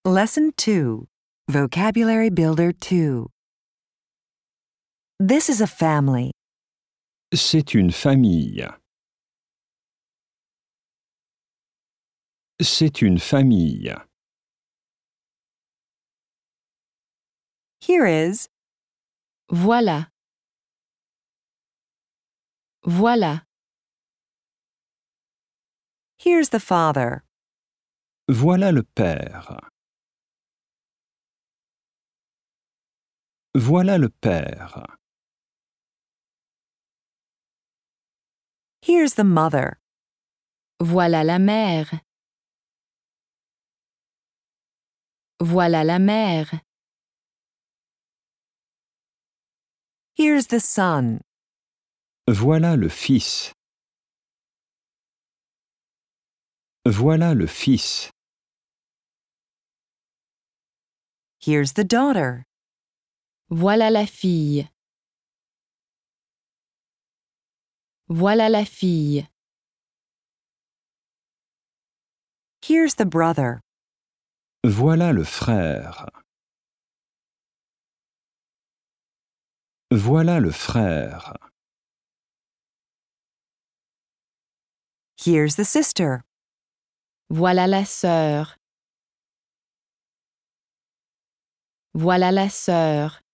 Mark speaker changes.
Speaker 1: Lesson 2, Vocabulary Builder 2. This is a family.
Speaker 2: C'est une famille. C'est une famille.
Speaker 1: Here is,
Speaker 3: Voilà. Voilà.
Speaker 1: here's the father.
Speaker 2: Voilà le père. Voilà le père.
Speaker 1: Here's the mother.
Speaker 3: Voilà la mère. Voilà la mère.
Speaker 1: Here's the son.
Speaker 2: Voilà le fils. Voilà le fils.
Speaker 1: Here's the daughter.
Speaker 3: Voilà la fille. Voilà la fille.
Speaker 1: Here's the brother.
Speaker 2: Voilà le frère. Voilà le frère.
Speaker 1: Here's the sister.
Speaker 3: Voilà la sœur. Voilà la sœur.